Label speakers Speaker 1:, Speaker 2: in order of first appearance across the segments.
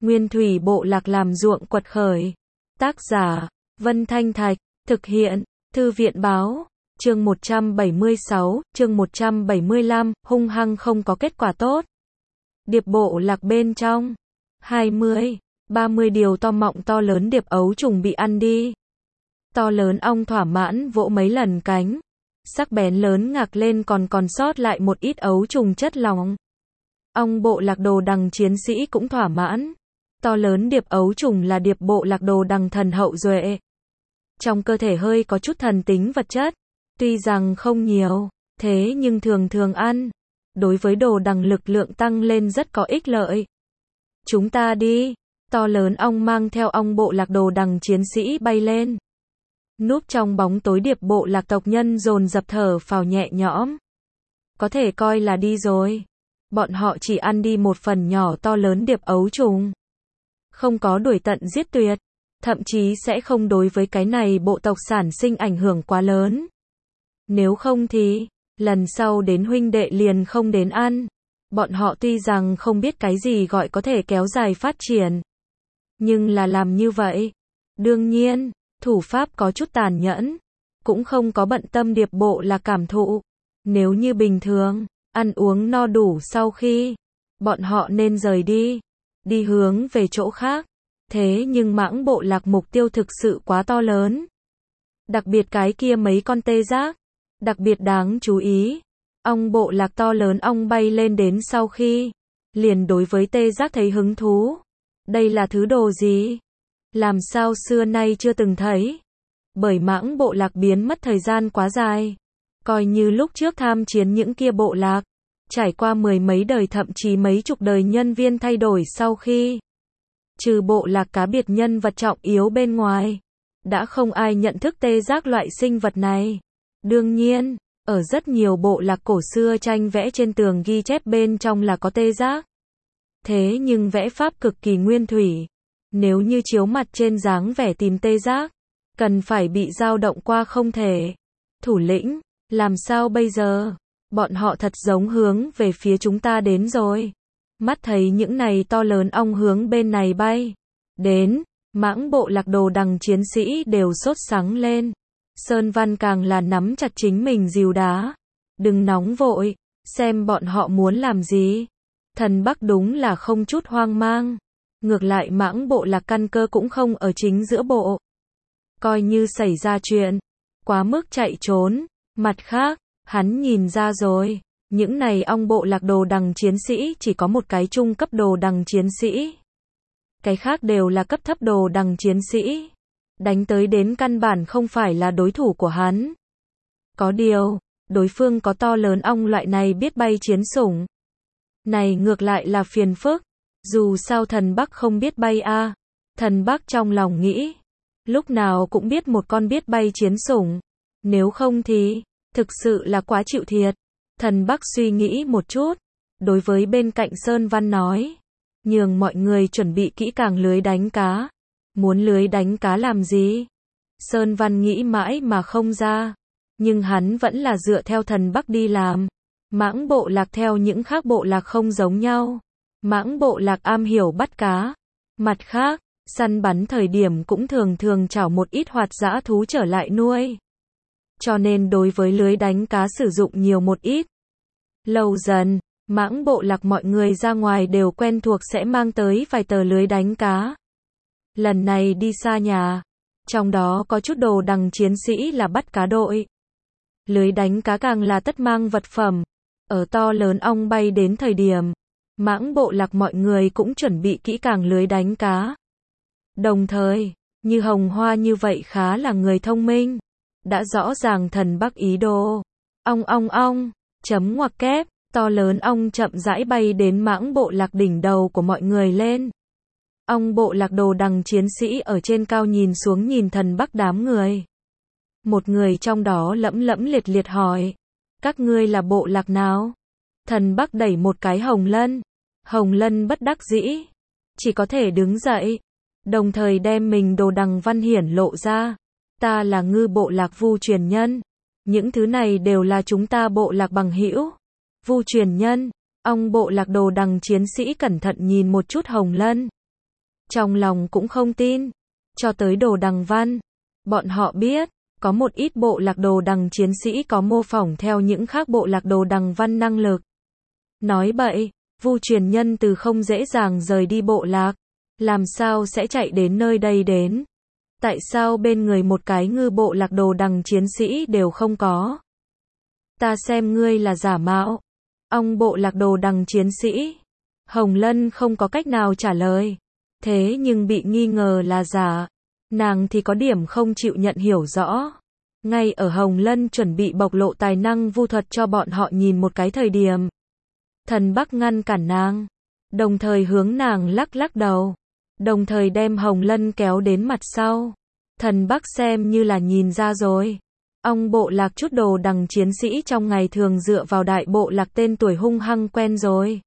Speaker 1: Nguyên thủy bộ lạc làm ruộng quật khởi. Tác giả, Vân Thanh Thạch, thực hiện, Thư viện Báo, chương 176, chương 175, hung hăng không có kết quả tốt. Điệp bộ lạc bên trong, 20, 30 điều to mọng to lớn điệp ấu trùng bị ăn đi. To lớn ong thỏa mãn vỗ mấy lần cánh, sắc bén lớn ngạc lên còn sót lại một ít ấu trùng chất lỏng. Ong bộ lạc đồ đằng chiến sĩ cũng thỏa mãn. To lớn điệp ấu trùng là điệp bộ lạc đồ đằng thần hậu duệ. Trong cơ thể hơi có chút thần tính vật chất, tuy rằng không nhiều, thế nhưng thường thường ăn, đối với đồ đằng lực lượng tăng lên rất có ích lợi. Chúng ta đi, to lớn ong mang theo ong bộ lạc đồ đằng chiến sĩ bay lên. Núp trong bóng tối điệp bộ lạc tộc nhân dồn dập thở phào nhẹ nhõm. Có thể coi là đi rồi. Bọn họ chỉ ăn đi một phần nhỏ to lớn điệp ấu trùng. Không có đuổi tận giết tuyệt, thậm chí sẽ không đối với cái này bộ tộc sản sinh ảnh hưởng quá lớn. Nếu không thì, lần sau đến huynh đệ liền không đến ăn. Bọn họ tuy rằng không biết cái gì gọi có thể kéo dài phát triển, nhưng là làm như vậy. Đương nhiên, thủ pháp có chút tàn nhẫn, cũng không có bận tâm điệp bộ là cảm thụ. Nếu như bình thường, ăn uống no đủ sau khi, bọn họ nên rời đi, đi hướng về chỗ khác. Thế nhưng mãng bộ lạc mục tiêu thực sự quá to lớn. Đặc biệt cái kia mấy con tê giác, đặc biệt đáng chú ý. Ong bộ lạc to lớn ong bay lên đến sau khi, liền đối với tê giác thấy hứng thú. Đây là thứ đồ gì? Làm sao xưa nay chưa từng thấy? Bởi mãng bộ lạc biến mất thời gian quá dài. Coi như lúc trước tham chiến những kia bộ lạc, trải qua mười mấy đời thậm chí mấy chục đời nhân viên thay đổi sau khi, trừ bộ lạc cá biệt nhân vật trọng yếu bên ngoài, đã không ai nhận thức tê giác loại sinh vật này. Đương nhiên, ở rất nhiều bộ lạc cổ xưa tranh vẽ trên tường ghi chép bên trong là có tê giác. Thế nhưng vẽ pháp cực kỳ nguyên thủy. Nếu như chiếu mặt trên dáng vẻ tìm tê giác, cần phải bị dao động qua không thể. Thủ lĩnh, làm sao bây giờ? Bọn họ thật giống hướng về phía chúng ta đến rồi. Mắt thấy những này to lớn ong hướng bên này bay đến, mãng bộ lạc đồ đằng chiến sĩ đều sốt sắng lên. Sơn Văn càng là nắm chặt chính mình rìu đá. Đừng nóng vội, xem bọn họ muốn làm gì. Thần Bắc đúng là không chút hoang mang. Ngược lại mãng bộ lạc căn cơ cũng không ở chính giữa bộ. Coi như xảy ra chuyện, quá mức chạy trốn. Mặt khác, hắn nhìn ra rồi, những này ong bộ lạc đồ đằng chiến sĩ chỉ có một cái trung cấp đồ đằng chiến sĩ. Cái khác đều là cấp thấp đồ đằng chiến sĩ. Đánh tới đến căn bản không phải là đối thủ của hắn. Có điều, đối phương có to lớn ong loại này biết bay chiến sủng. Này ngược lại là phiền phức. Dù sao thần Bắc không biết bay a. Thần Bắc trong lòng nghĩ, lúc nào cũng biết một con biết bay chiến sủng. Nếu không thì, thực sự là quá chịu thiệt. Thần Bắc suy nghĩ một chút, đối với bên cạnh Sơn Văn nói, nhường mọi người chuẩn bị kỹ càng lưới đánh cá. Muốn lưới đánh cá làm gì? Sơn Văn nghĩ mãi mà không ra, nhưng hắn vẫn là dựa theo thần Bắc đi làm. Mãng bộ lạc theo những khác bộ lạc không giống nhau. Mãng bộ lạc am hiểu bắt cá. Mặt khác, săn bắn thời điểm cũng thường thường chảo một ít hoạt dã thú trở lại nuôi. Cho nên đối với lưới đánh cá sử dụng nhiều một ít. Lâu dần, mãng bộ lạc mọi người ra ngoài đều quen thuộc sẽ mang tới vài tờ lưới đánh cá. Lần này đi xa nhà, trong đó có chút đồ đằng chiến sĩ là bắt cá đội. Lưới đánh cá càng là tất mang vật phẩm. Ở to lớn ong bay đến thời điểm, mãng bộ lạc mọi người cũng chuẩn bị kỹ càng lưới đánh cá. Đồng thời, như Hồng Hoa như vậy khá là người thông minh. Đã rõ ràng thần Bắc ý đồ. Ong ong ong, chấm ngoặc kép, to lớn ong chậm rãi bay đến mãng bộ lạc đỉnh đầu của mọi người lên. Ong bộ lạc đồ đằng chiến sĩ ở trên cao nhìn xuống nhìn thần Bắc đám người. Một người trong đó lẫm lẫm liệt liệt hỏi, các ngươi là bộ lạc nào? Thần Bắc đẩy một cái Hồng Lân. Hồng Lân bất đắc dĩ, chỉ có thể đứng dậy, đồng thời đem mình đồ đằng văn hiển lộ ra. Ta là ngư bộ lạc Vu truyền nhân. Những thứ này đều là chúng ta bộ lạc bằng hữu. Vu truyền nhân, ong bộ lạc đồ đằng chiến sĩ cẩn thận nhìn một chút Hồng Lân. trong lòng cũng không tin. Cho tới Đồ Đằng Văn, bọn họ biết, có một ít bộ lạc Đồ Đằng chiến sĩ có mô phỏng theo những khác bộ lạc Đồ Đằng Văn năng lực. Nói bậy, Vu Truyền Nhân từ không dễ dàng rời đi bộ lạc, làm sao sẽ chạy đến nơi đây đến? Tại sao bên người một cái ngư bộ lạc Đồ Đằng chiến sĩ đều không có? Ta xem ngươi là giả mạo. Ông bộ lạc Đồ Đằng chiến sĩ. Hồng Lân không có cách nào trả lời. Thế nhưng bị nghi ngờ là giả. Nàng thì có điểm không chịu nhận hiểu rõ. Ngay ở Hồng Lân chuẩn bị bộc lộ tài năng vu thuật cho bọn họ nhìn một cái thời điểm, Thần Bắc ngăn cản nàng, đồng thời hướng nàng lắc lắc đầu, đồng thời đem Hồng Lân kéo đến mặt sau. Thần Bắc xem như là nhìn ra rồi. Ông bộ lạc chút Đồ Đằng chiến sĩ trong ngày thường dựa vào đại bộ lạc tên tuổi hung hăng quen rồi.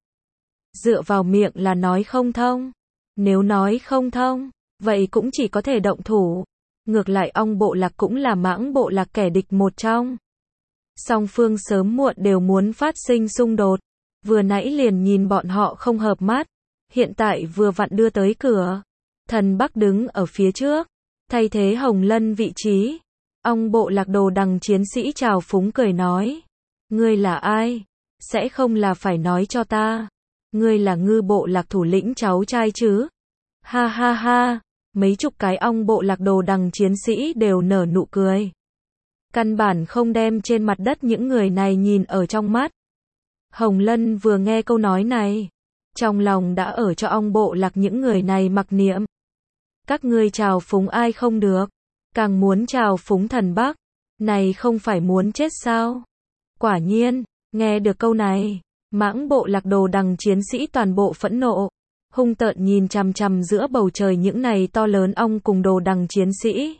Speaker 1: Dựa vào miệng là nói không thông. Nếu nói không thông, vậy cũng chỉ có thể động thủ. Ngược lại ông bộ lạc cũng là Mãng bộ lạc kẻ địch một trong. Song phương sớm muộn đều muốn phát sinh xung đột. Vừa nãy liền nhìn bọn họ không hợp mắt. Hiện tại vừa vặn đưa tới cửa. Thần Bắc đứng ở phía trước, thay thế Hồng Lân vị trí. Ông bộ lạc Đồ Đằng chiến sĩ trào phúng cười nói. Ngươi là ai? Sẽ không là phải nói cho ta. Ngươi là ngư bộ lạc thủ lĩnh cháu trai chứ? Ha ha ha. Mấy chục cái ong bộ lạc Đồ Đằng chiến sĩ đều nở nụ cười. Căn bản không đem trên mặt đất những người này nhìn ở trong mắt. Hồng Lân vừa nghe câu nói này, trong lòng đã ở cho ong bộ lạc những người này mặc niệm. Các ngươi chào phúng ai không được, càng muốn chào phúng Thần Bắc, này không phải muốn chết sao? Quả nhiên, nghe được câu này, Mãng bộ lạc Đồ Đằng chiến sĩ toàn bộ phẫn nộ, hung tợn nhìn chằm chằm giữa bầu trời những này to lớn ong cùng Đồ Đằng chiến sĩ.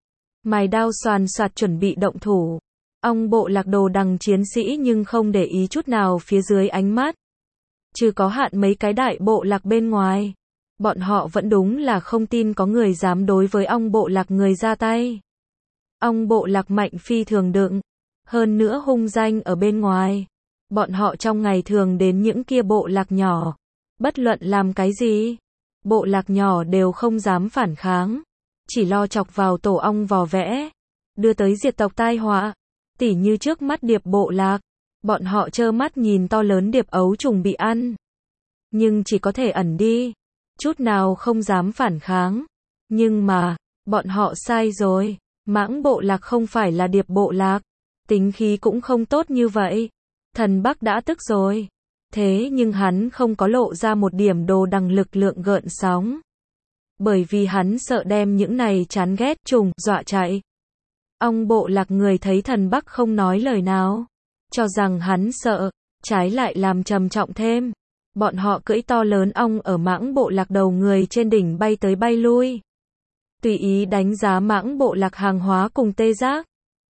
Speaker 1: Mài đao xoàn xoạt chuẩn bị động thủ. Ong bộ lạc Đồ Đằng chiến sĩ nhưng không để ý chút nào phía dưới ánh mắt. Trừ có hạn mấy cái đại bộ lạc bên ngoài, bọn họ vẫn đúng là không tin có người dám đối với ong bộ lạc người ra tay. Ong bộ lạc mạnh phi thường đựng, hơn nữa hung danh ở bên ngoài. Bọn họ trong ngày thường đến những kia bộ lạc nhỏ, bất luận làm cái gì, bộ lạc nhỏ đều không dám phản kháng, chỉ lo chọc vào tổ ong vò vẽ, đưa tới diệt tộc tai họa. Tỉ như trước mắt Điệp bộ lạc, bọn họ trơ mắt nhìn to lớn điệp ấu trùng bị ăn, nhưng chỉ có thể ẩn đi, chút nào không dám phản kháng. Nhưng mà, bọn họ sai rồi, Mãng bộ lạc không phải là Điệp bộ lạc, tính khí cũng không tốt như vậy. Thần Bắc đã tức rồi, thế nhưng hắn không có lộ ra một điểm Đồ Đằng lực lượng gợn sóng, bởi vì hắn sợ đem những này chán ghét trùng dọa chạy. Ong bộ lạc người thấy Thần Bắc không nói lời nào, cho rằng hắn sợ, trái lại làm trầm trọng thêm. Bọn họ cưỡi to lớn ong ở Mãng bộ lạc đầu người trên đỉnh bay tới bay lui, tùy ý đánh giá Mãng bộ lạc hàng hóa cùng tê giác.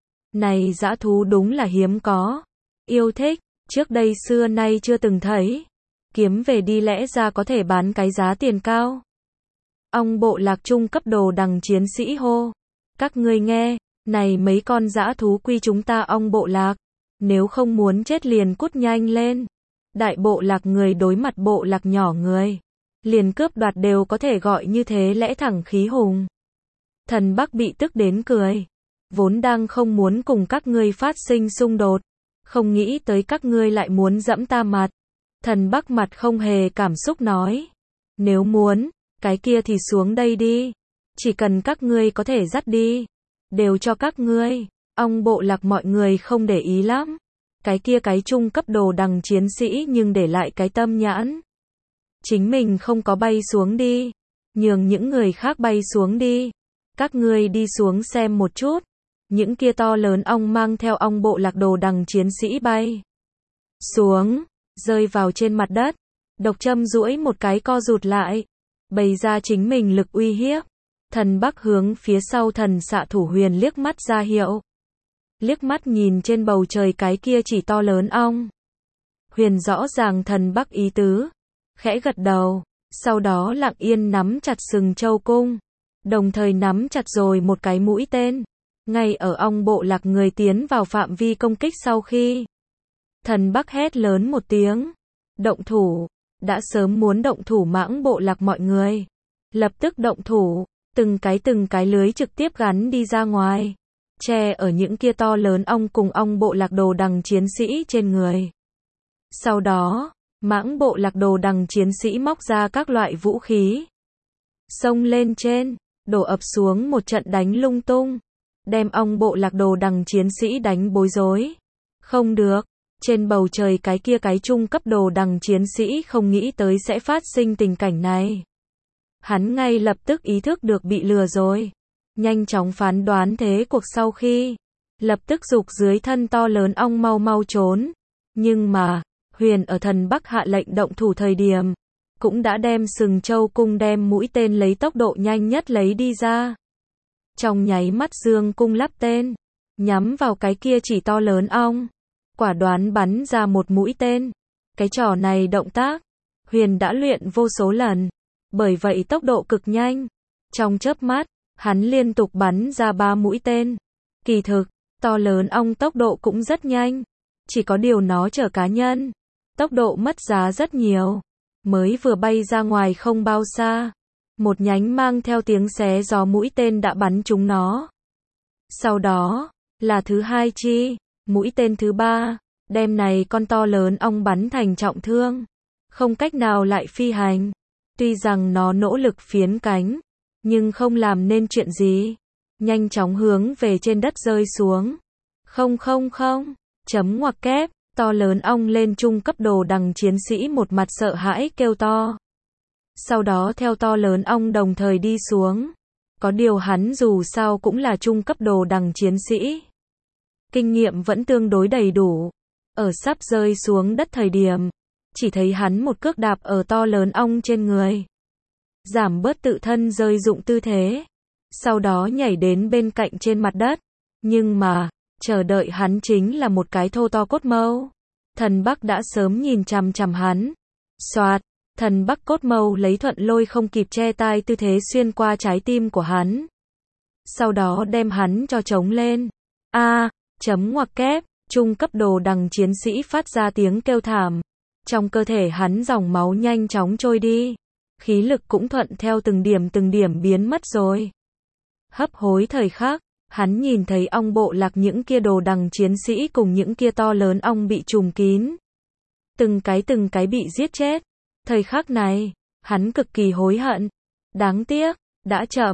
Speaker 1: Này dã thú đúng là hiếm có, yêu thích, trước đây xưa nay chưa từng thấy. Kiếm về đi lẽ ra có thể bán cái giá tiền cao. Ong bộ lạc trung cấp Đồ Đằng chiến sĩ hô. Các ngươi nghe, này mấy con dã thú quy chúng ta ong bộ lạc. Nếu không muốn chết liền cút nhanh lên. Đại bộ lạc người đối mặt bộ lạc nhỏ người, liền cướp đoạt đều có thể gọi như thế lẽ thẳng khí hùng. Thần Bắc bị tức đến cười. Vốn đang không muốn cùng các ngươi phát sinh xung đột, không nghĩ tới các ngươi lại muốn giẫm ta mặt. Thần Bắc mặt không hề cảm xúc nói. Nếu muốn, cái kia thì xuống đây đi. Chỉ cần các ngươi có thể dắt đi, đều cho các ngươi. Ong bộ lạc mọi người không để ý lắm. Cái kia cái trung cấp Đồ Đằng chiến sĩ nhưng để lại cái tâm nhãn. Chính mình không có bay xuống đi, nhường những người khác bay xuống đi. Các ngươi đi xuống xem một chút. Những kia to lớn ong mang theo ong bộ lạc Đồ Đằng chiến sĩ bay xuống, rơi vào trên mặt đất. Độc Trâm duỗi một cái co rụt lại, bày ra chính mình lực uy hiếp. Thần Bắc hướng phía sau thần xạ thủ Huyền liếc mắt ra hiệu. Liếc mắt nhìn trên bầu trời cái kia chỉ to lớn ong. Huyền rõ ràng Thần Bắc ý tứ, khẽ gật đầu, sau đó lặng yên nắm chặt sừng châu cung, đồng thời nắm chặt rồi một cái mũi tên. Ngay ở ong bộ lạc người tiến vào phạm vi công kích sau khi, Thần Bắc hét lớn một tiếng, động thủ. Đã sớm muốn động thủ Mãng bộ lạc mọi người, lập tức động thủ, từng cái lưới trực tiếp gắn đi ra ngoài, che ở những kia to lớn ong cùng ong bộ lạc đồ đằng chiến sĩ trên người. Sau đó, mãng bộ lạc đồ đằng chiến sĩ móc ra các loại vũ khí, xông lên trên, đổ ập xuống một trận đánh lung tung, đem ong bộ lạc đồ đằng chiến sĩ đánh bối rối. Không được, trên bầu trời cái kia cái trung cấp đồ đằng chiến sĩ không nghĩ tới sẽ phát sinh tình cảnh này. Hắn ngay lập tức ý thức được bị lừa rồi, nhanh chóng phán đoán thế cuộc sau khi, lập tức giục dưới thân to lớn ong mau mau trốn. Nhưng mà, Huyền ở thần Bắc hạ lệnh động thủ thời điểm, cũng đã đem sừng châu cung đem mũi tên lấy tốc độ nhanh nhất lấy đi ra. Trong nháy mắt dương cung lắp tên, nhắm vào cái kia chỉ to lớn ong, quả đoán bắn ra một mũi tên. Cái trò này động tác, Huyền đã luyện vô số lần, bởi vậy tốc độ cực nhanh. Trong chớp mắt, hắn liên tục bắn ra 3 mũi tên. Kỳ thực, to lớn ong tốc độ cũng rất nhanh, chỉ có điều nó chở cá nhân, tốc độ mất giá rất nhiều. Mới vừa bay ra ngoài không bao xa, một nhánh mang theo tiếng xé gió mũi tên đã bắn trúng nó. Sau đó, là thứ hai chi, mũi tên thứ ba, đem này con to lớn ong bắn thành trọng thương, không cách nào lại phi hành. Tuy rằng nó nỗ lực phiến cánh, nhưng không làm nên chuyện gì, nhanh chóng hướng về trên đất rơi xuống. Không, chấm ngoặc kép, to lớn ong lên trung cấp đồ đằng chiến sĩ một mặt sợ hãi kêu to. Sau đó theo to lớn ong đồng thời đi xuống. Có điều hắn dù sao cũng là trung cấp đồ đằng chiến sĩ, kinh nghiệm vẫn tương đối đầy đủ. Ở sắp rơi xuống đất thời điểm, chỉ thấy hắn một cước đạp ở to lớn ong trên người, giảm bớt tự thân rơi dụng tư thế, sau đó nhảy đến bên cạnh trên mặt đất. Nhưng mà, chờ đợi hắn chính là một cái thô to cốt mâu. Thần Bắc đã sớm nhìn chằm chằm hắn. Soạt, thần Bắc cốt mâu lấy thuận lôi không kịp che tai tư thế xuyên qua trái tim của hắn. Sau đó đem hắn cho trống lên. Chấm ngoặc kép, trung cấp đồ đằng chiến sĩ phát ra tiếng kêu thảm. Trong cơ thể hắn dòng máu nhanh chóng trôi đi. Khí lực cũng thuận theo từng điểm biến mất rồi. Hấp hối thời khắc, hắn nhìn thấy ong bộ lạc những kia đồ đằng chiến sĩ cùng những kia to lớn ong bị trùm kín. Từng cái bị giết chết. Thời khắc này, hắn cực kỳ hối hận. Đáng tiếc, đã chậm.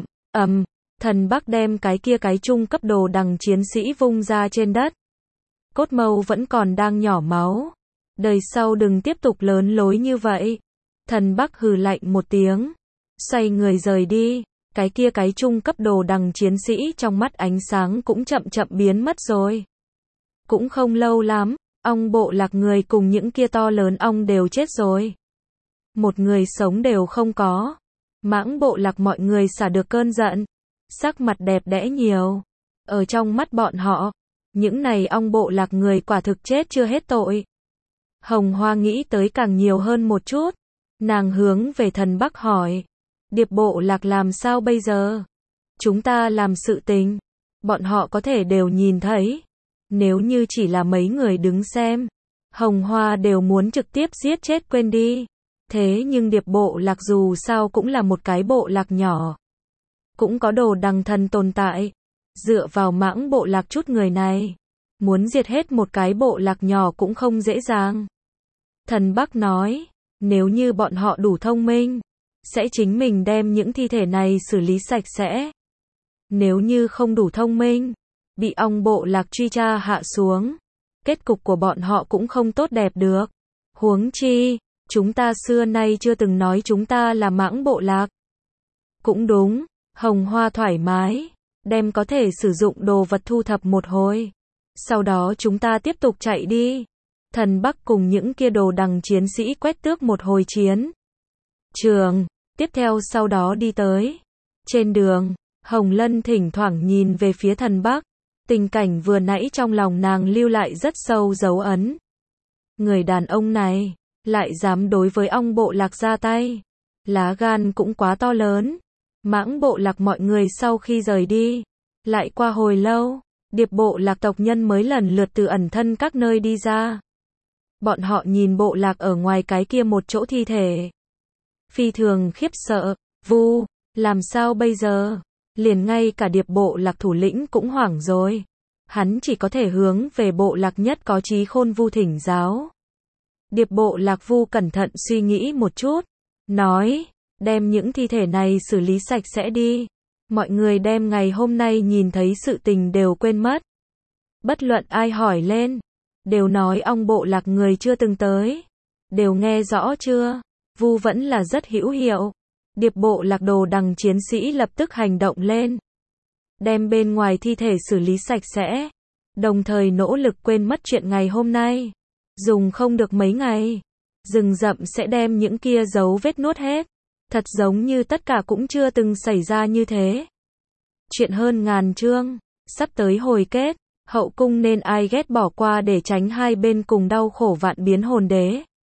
Speaker 1: Thần Bắc đem cái kia cái trung cấp đồ đằng chiến sĩ vung ra trên đất. Cốt mâu vẫn còn đang nhỏ máu. Đời sau đừng tiếp tục lớn lối như vậy. Thần Bắc hừ lạnh một tiếng, xoay người rời đi. Cái kia cái trung cấp đồ đằng chiến sĩ trong mắt ánh sáng cũng chậm biến mất rồi. Cũng không lâu lắm, ong bộ lạc người cùng những kia to lớn ong đều chết rồi. Một người sống đều không có. Mãng bộ lạc mọi người xả được cơn giận, sắc mặt đẹp đẽ nhiều. Ở trong mắt bọn họ, những này ong bộ lạc người quả thực chết chưa hết tội. Hồng Hoa nghĩ tới càng nhiều hơn một chút. Nàng hướng về thần Bắc hỏi. Điệp bộ lạc làm sao bây giờ? Chúng ta làm sự tình, bọn họ có thể đều nhìn thấy. Nếu như chỉ là mấy người đứng xem, Hồng Hoa đều muốn trực tiếp giết chết quên đi. Thế nhưng điệp bộ lạc dù sao cũng là một cái bộ lạc nhỏ. Cũng có đồ đằng thần tồn tại. Dựa vào mãng bộ lạc chút người này, muốn diệt hết một cái bộ lạc nhỏ cũng không dễ dàng. Thần Bắc nói, nếu như bọn họ đủ thông minh, sẽ chính mình đem những thi thể này xử lý sạch sẽ. Nếu như không đủ thông minh, bị ong bộ lạc truy tra hạ xuống, kết cục của bọn họ cũng không tốt đẹp được. Huống chi, chúng ta xưa nay chưa từng nói chúng ta là mãng bộ lạc. Cũng đúng, Hồng Hoa thoải mái, đem có thể sử dụng đồ vật thu thập một hồi. Sau đó chúng ta tiếp tục chạy đi. Thần Bắc cùng những kia đồ đằng chiến sĩ quét tước một hồi chiến trường. Tiếp theo sau đó đi tới. Trên đường, Hồng Lân thỉnh thoảng nhìn về phía thần Bắc. Tình cảnh vừa nãy trong lòng nàng lưu lại rất sâu dấu ấn. Người đàn ông này, lại dám đối với ong bộ lạc ra tay. Lá gan cũng quá to lớn. Mãng bộ lạc mọi người sau khi rời đi. Lại qua hồi lâu, điệp bộ lạc tộc nhân mới lần lượt từ ẩn thân các nơi đi ra. Bọn họ nhìn bộ lạc ở ngoài cái kia một chỗ thi thể. Phi thường khiếp sợ, Vu, làm sao bây giờ? Liền ngay cả Điệp Bộ Lạc thủ lĩnh cũng hoảng rồi. Hắn chỉ có thể hướng về Bộ Lạc nhất có trí khôn Vu thỉnh giáo. Điệp Bộ Lạc Vu cẩn thận suy nghĩ một chút, nói, đem những thi thể này xử lý sạch sẽ đi. Mọi người đem ngày hôm nay nhìn thấy sự tình đều quên mất. Bất luận ai hỏi lên, đều nói ong Bộ Lạc người chưa từng tới. Đều nghe rõ chưa? Vu vẫn là rất hữu hiệu. Điệp Bộ Lạc Đồ Đằng chiến sĩ lập tức hành động lên. Đem bên ngoài thi thể xử lý sạch sẽ. Đồng thời nỗ lực quên mất chuyện ngày hôm nay. Dùng không được mấy ngày. Rừng rậm sẽ đem những kia dấu vết nuốt hết. Thật giống như tất cả cũng chưa từng xảy ra như thế. Chuyện hơn ngàn chương. Sắp tới hồi kết. Hậu cung nên ai ghét bỏ qua để tránh hai bên cùng đau khổ vạn biến hồn đế.